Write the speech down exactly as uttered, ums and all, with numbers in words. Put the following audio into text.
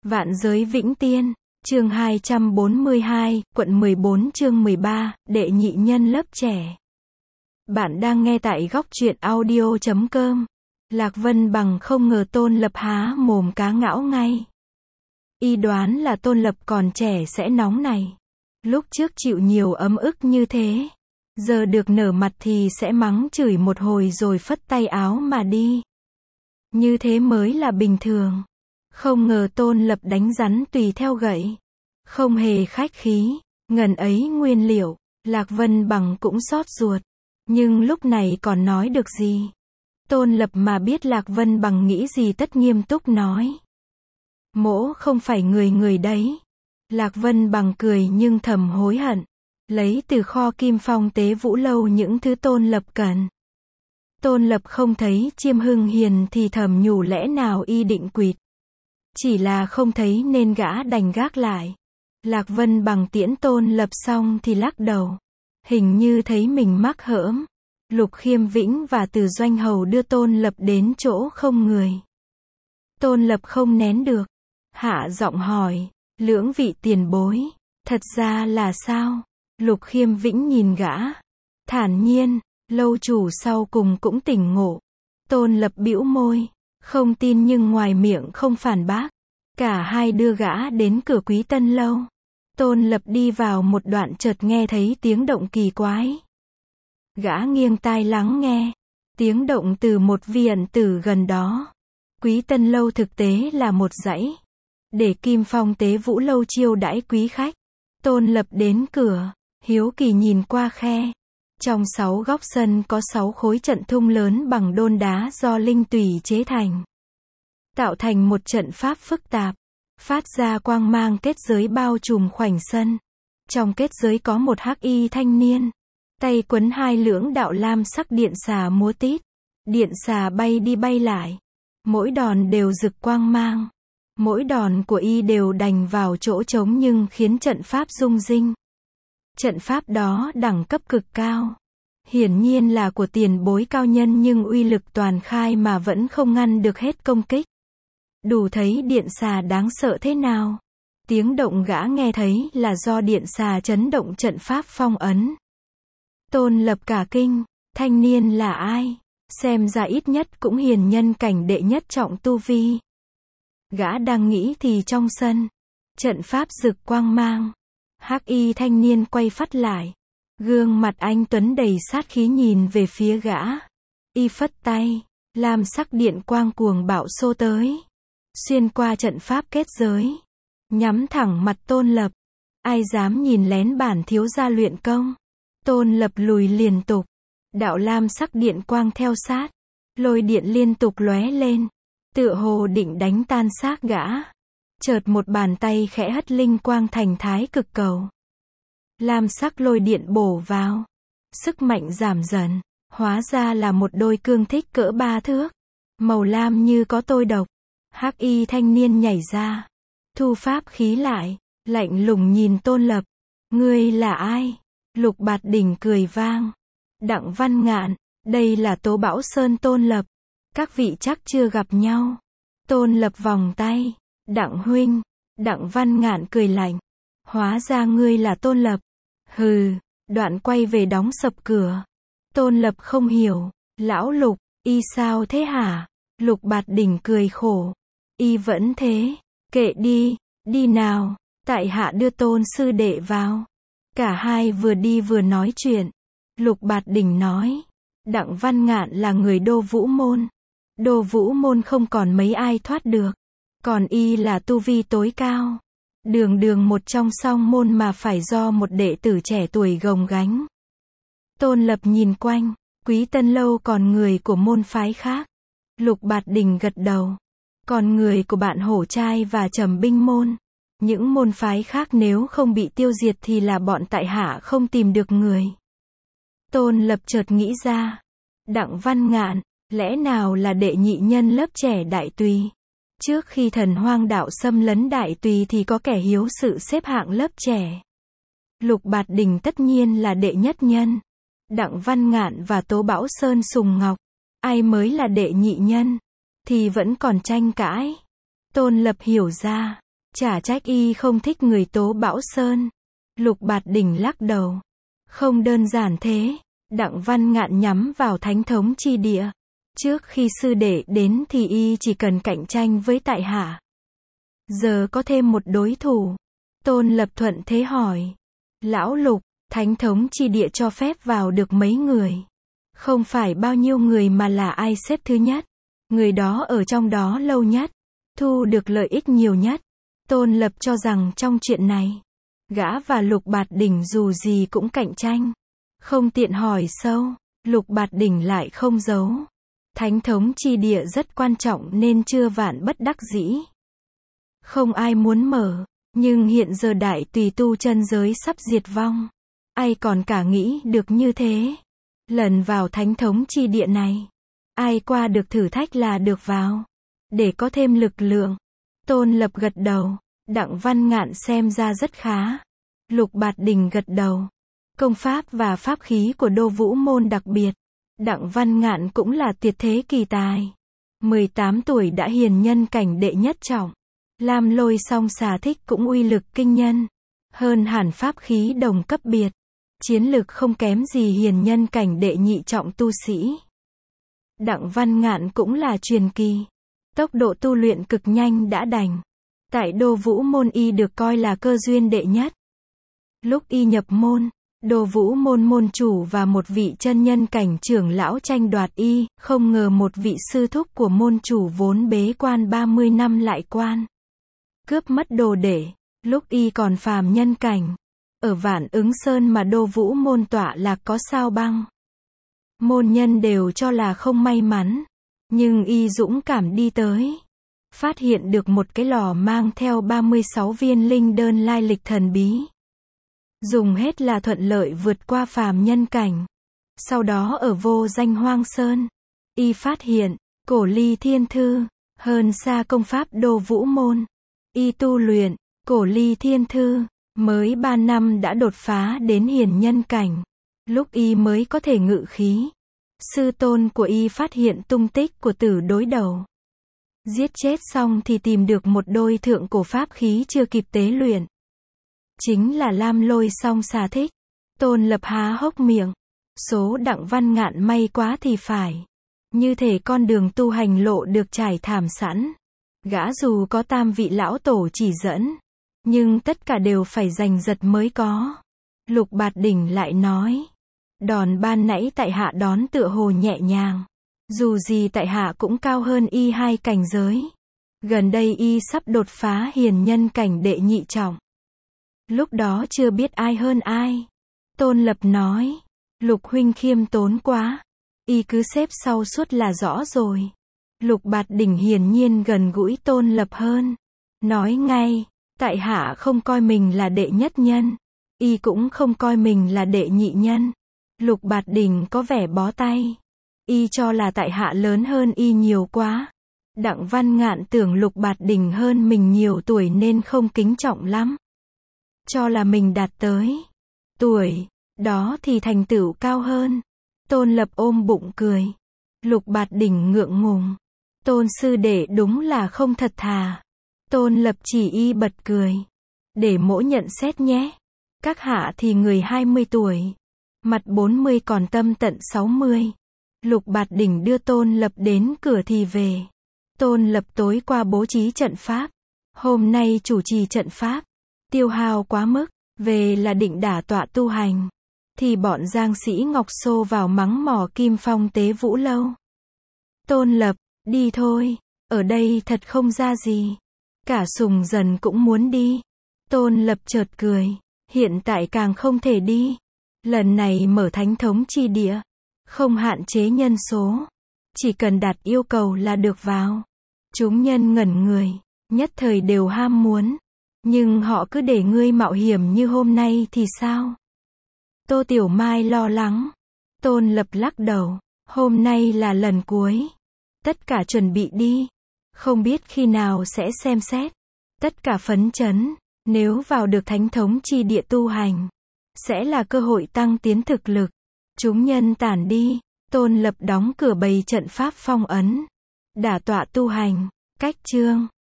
Vạn giới vĩnh tiên, chương hai trăm bốn mươi hai, quận mười bốn chương mười ba, đệ nhị nhân lớp trẻ. Bạn đang nghe tại góc truyện audio chấm com. Lạc Vân Bằng không ngờ Tôn Lập há mồm cá ngão ngay. Y đoán là Tôn Lập còn trẻ sẽ nóng này. Lúc trước chịu nhiều ấm ức như thế. Giờ được nở mặt thì sẽ mắng chửi một hồi rồi phất tay áo mà đi. Như thế mới là bình thường. Không ngờ Tôn Lập đánh rắn tùy theo gậy. Không hề khách khí. Ngần ấy nguyên liệu, Lạc Vân Bằng cũng xót ruột. Nhưng lúc này còn nói được gì? Tôn Lập mà biết Lạc Vân Bằng nghĩ gì tất nghiêm túc nói. Mỗ không phải người người đấy. Lạc Vân Bằng cười nhưng thầm hối hận. Lấy từ kho Kim Phong Tế Vũ Lâu những thứ Tôn Lập cần. Tôn Lập không thấy Chiêm Hưng Hiền thì thầm nhủ lẽ nào y định quỵt. Chỉ là không thấy nên gã đành gác lại. Lạc Vân Bằng tiễn Tôn Lập xong thì lắc đầu. Hình như thấy mình mắc hỡm. Lục Khiêm Vĩnh và Từ Doanh Hầu đưa Tôn Lập đến chỗ không người. Tôn Lập không nén được. Hạ giọng hỏi, lưỡng vị tiền bối, thật ra là sao? Lục Khiêm Vĩnh nhìn gã. Thản nhiên, lâu chủ sau cùng cũng tỉnh ngộ. Tôn Lập bĩu môi. Không tin nhưng ngoài miệng không phản bác. Cả hai đưa gã đến cửa Quý Tân Lâu. Tôn Lập đi vào một đoạn chợt nghe thấy tiếng động kỳ quái. Gã nghiêng tai lắng nghe. Tiếng động từ một viện tử gần đó. Quý Tân Lâu thực tế là một dãy. Để Kim Phong Tế Vũ Lâu chiêu đãi quý khách. Tôn Lập đến cửa, hiếu kỳ nhìn qua khe. Trong sáu góc sân có sáu khối trận thung lớn bằng đôn đá do linh tùy chế thành. Tạo thành một trận pháp phức tạp. Phát ra quang mang kết giới bao trùm khoảnh sân. Trong kết giới có một hắc y thanh niên. Tay quấn hai lưỡng đạo lam sắc điện xà múa tít. Điện xà bay đi bay lại. Mỗi đòn đều rực quang mang. Mỗi đòn của y đều đành vào chỗ trống nhưng khiến trận pháp rung rinh. Trận pháp đó đẳng cấp cực cao. Hiển nhiên là của tiền bối cao nhân nhưng uy lực toàn khai mà vẫn không ngăn được hết công kích. Đủ thấy điện xà đáng sợ thế nào. Tiếng động gã nghe thấy là do điện xà chấn động trận pháp phong ấn. Tôn Lập cả kinh, thanh niên là ai? Xem ra ít nhất cũng hiền nhân cảnh đệ nhất trọng tu vi. Gã đang nghĩ thì trong sân, trận pháp rực quang mang. Hắc y thanh niên quay phắt lại. Gương mặt anh tuấn đầy sát khí nhìn về phía gã. Y phất tay, lam sắc điện quang cuồng bạo xô tới. Xuyên qua trận pháp kết giới. Nhắm thẳng mặt Tôn Lập. Ai dám nhìn lén bản thiếu gia luyện công. Tôn Lập lùi liên tục. Đạo lam sắc điện quang theo sát. Lôi điện liên tục lóe lên. Tựa hồ định đánh tan xác gã. Chợt một bàn tay khẽ hất linh quang thành thái cực cầu. Lam sắc lôi điện bổ vào. Sức mạnh giảm dần. Hóa ra là một đôi cương thích cỡ ba thước. Màu lam như có tôi độc. Hắc y thanh niên nhảy ra. Thu pháp khí lại. Lạnh lùng nhìn Tôn Lập. Ngươi là ai? Lục Bạt Đỉnh cười vang. Đặng Văn Ngạn. Đây là Tố Bão Sơn Tôn Lập. Các vị chắc chưa gặp nhau. Tôn Lập vòng tay. Đặng huynh. Đặng Văn Ngạn cười lạnh. Hóa ra ngươi là Tôn Lập. Hừ. Đoạn quay về đóng sập cửa. Tôn Lập không hiểu. Lão Lục, y sao thế hả? Lục Bạt Đỉnh cười khổ. Y vẫn thế. Kệ đi. Đi nào. Tại hạ đưa Tôn sư đệ vào. Cả hai vừa đi vừa nói chuyện. Lục Bạt Đỉnh nói. Đặng Văn Ngạn là người Đô Vũ Môn. Đô Vũ Môn không còn mấy ai thoát được. Còn y là tu vi tối cao. Đường đường một trong song môn mà phải do một đệ tử trẻ tuổi gồng gánh. Tôn Lập nhìn quanh. Quý Tân Lâu còn người của môn phái khác. Lục Bạt Đỉnh gật đầu. Còn người của bạn Hổ Trai và Trầm Binh Môn. Những môn phái khác nếu không bị tiêu diệt thì là bọn tại hạ không tìm được người. Tôn Lập chợt nghĩ ra. Đặng Văn Ngạn, lẽ nào là đệ nhị nhân lớp trẻ Đại Tùy? Trước khi thần hoang đạo xâm lấn Đại Tùy thì có kẻ hiếu sự xếp hạng lớp trẻ. Lục Bạt Đỉnh tất nhiên là đệ nhất nhân. Đặng Văn Ngạn và Tố Bão Sơn Sùng Ngọc. Ai mới là đệ nhị nhân? Thì vẫn còn tranh cãi. Tôn Lập hiểu ra. Chả trách y không thích người Tố Bảo Sơn. Lục Bạt Đỉnh lắc đầu. Không đơn giản thế. Đặng Văn Ngạn nhắm vào thánh thống chi địa. Trước khi sư đệ đến thì y chỉ cần cạnh tranh với tại hạ. Giờ có thêm một đối thủ. Tôn Lập thuận thế hỏi. Lão Lục, thánh thống chi địa cho phép vào được mấy người? Không phải bao nhiêu người mà là ai xếp thứ nhất. Người đó ở trong đó lâu nhất. Thu được lợi ích nhiều nhất. Tôn Lập cho rằng trong chuyện này, gã và Lục Bạt Đỉnh dù gì cũng cạnh tranh. Không tiện hỏi sâu. Lục Bạt Đỉnh lại không giấu. Thánh thống chi địa rất quan trọng nên chưa vạn bất đắc dĩ. Không ai muốn mở. Nhưng hiện giờ đại tùy tu chân giới sắp diệt vong. Ai còn cả nghĩ được như thế. Lần vào thánh thống chi địa này, ai qua được thử thách là được vào. Để có thêm lực lượng. Tôn Lập gật đầu. Đặng Văn Ngạn xem ra rất khá. Lục Bạt Đỉnh gật đầu. Công pháp và pháp khí của Đô Vũ Môn đặc biệt. Đặng Văn Ngạn cũng là tuyệt thế kỳ tài. mười tám tuổi đã hiền nhân cảnh đệ nhất trọng. Lam Lôi Song Xà Thích cũng uy lực kinh nhân. Hơn hẳn pháp khí đồng cấp biệt. Chiến lực không kém gì hiền nhân cảnh đệ nhị trọng tu sĩ. Đặng Văn Ngạn cũng là truyền kỳ. Tốc độ tu luyện cực nhanh đã đành. Tại Đô Vũ Môn y được coi là cơ duyên đệ nhất. Lúc y nhập môn, Đô Vũ Môn môn chủ và một vị chân nhân cảnh trưởng lão tranh đoạt y, không ngờ một vị sư thúc của môn chủ vốn bế quan ba mươi năm lại quan. Cướp mất đồ đệ, lúc y còn phàm nhân cảnh. Ở Vạn Ứng Sơn mà Đô Vũ Môn tọa lạc có sao băng. Môn nhân đều cho là không may mắn. Nhưng y dũng cảm đi tới. Phát hiện được một cái lò mang theo ba mươi sáu viên linh đơn lai lịch thần bí. Dùng hết là thuận lợi vượt qua phàm nhân cảnh. Sau đó ở Vô Danh Hoang Sơn, y phát hiện, Cổ Ly Thiên Thư, hơn xa công pháp Đô Vũ Môn. Y tu luyện, Cổ Ly Thiên Thư, mới ba năm đã đột phá đến hiền nhân cảnh. Lúc y mới có thể ngự khí. Sư tôn của y phát hiện tung tích của tử đối đầu. Giết chết xong thì tìm được một đôi thượng cổ pháp khí chưa kịp tế luyện. Chính là Lam Lôi Song Xà Thích. Tôn Lập há hốc miệng. Số Đặng Văn Ngạn may quá thì phải. Như thể con đường tu hành lộ được trải thảm sẵn. Gã dù có tam vị lão tổ chỉ dẫn, nhưng tất cả đều phải giành giật mới có. Lục Bạt Đỉnh lại nói. Đòn ban nãy tại hạ đón tựa hồ nhẹ nhàng. Dù gì tại hạ cũng cao hơn y hai cảnh giới. Gần đây y sắp đột phá hiền nhân cảnh đệ nhị trọng. Lúc đó chưa biết ai hơn ai. Tôn Lập nói. Lục huynh khiêm tốn quá. Y cứ xếp sau suốt là rõ rồi. Lục Bạt Đỉnh hiển nhiên gần gũi Tôn Lập hơn. Nói ngay. Tại hạ không coi mình là đệ nhất nhân. Y cũng không coi mình là đệ nhị nhân. Lục Bạt Đỉnh có vẻ bó tay. Y cho là tại hạ lớn hơn y nhiều quá. Đặng Văn Ngạn tưởng Lục Bạt Đỉnh hơn mình nhiều tuổi nên không kính trọng lắm. Cho là mình đạt tới tuổi đó thì thành tựu cao hơn. Tôn Lập ôm bụng cười. Lục Bạt Đỉnh ngượng ngùng. Tôn sư đệ đúng là không thật thà. Tôn Lập chỉ y bật cười. Để mỗ nhận xét nhé. Các hạ thì người hai mươi tuổi. Mặt bốn mươi còn tâm tận sáu mươi. Lục Bạt Đỉnh đưa Tôn Lập đến cửa thì về. Tôn Lập tối qua bố trí trận pháp. Hôm nay chủ trì trận pháp. Tiêu hao quá mức. Về là định đả tọa tu hành. Thì bọn Giang Sĩ Ngọc xô vào mắng mỏ Kim Phong Tế Vũ Lâu. Tôn Lập, đi thôi. Ở đây thật không ra gì. Cả Sùng Dần cũng muốn đi. Tôn Lập chợt cười. Hiện tại càng không thể đi. Lần này mở thánh thống chi địa. Không hạn chế nhân số. Chỉ cần đạt yêu cầu là được vào. Chúng nhân ngẩn người. Nhất thời đều ham muốn. Nhưng họ cứ để ngươi mạo hiểm như hôm nay thì sao? Tô Tiểu Mai lo lắng. Tôn Lập lắc đầu. Hôm nay là lần cuối. Tất cả chuẩn bị đi. Không biết khi nào sẽ xem xét. Tất cả phấn chấn. Nếu vào được thánh thống chi địa tu hành, sẽ là cơ hội tăng tiến thực lực. Chúng nhân tản đi. Tôn Lập đóng cửa bày trận pháp phong ấn. Đả tọa tu hành. Cách chương.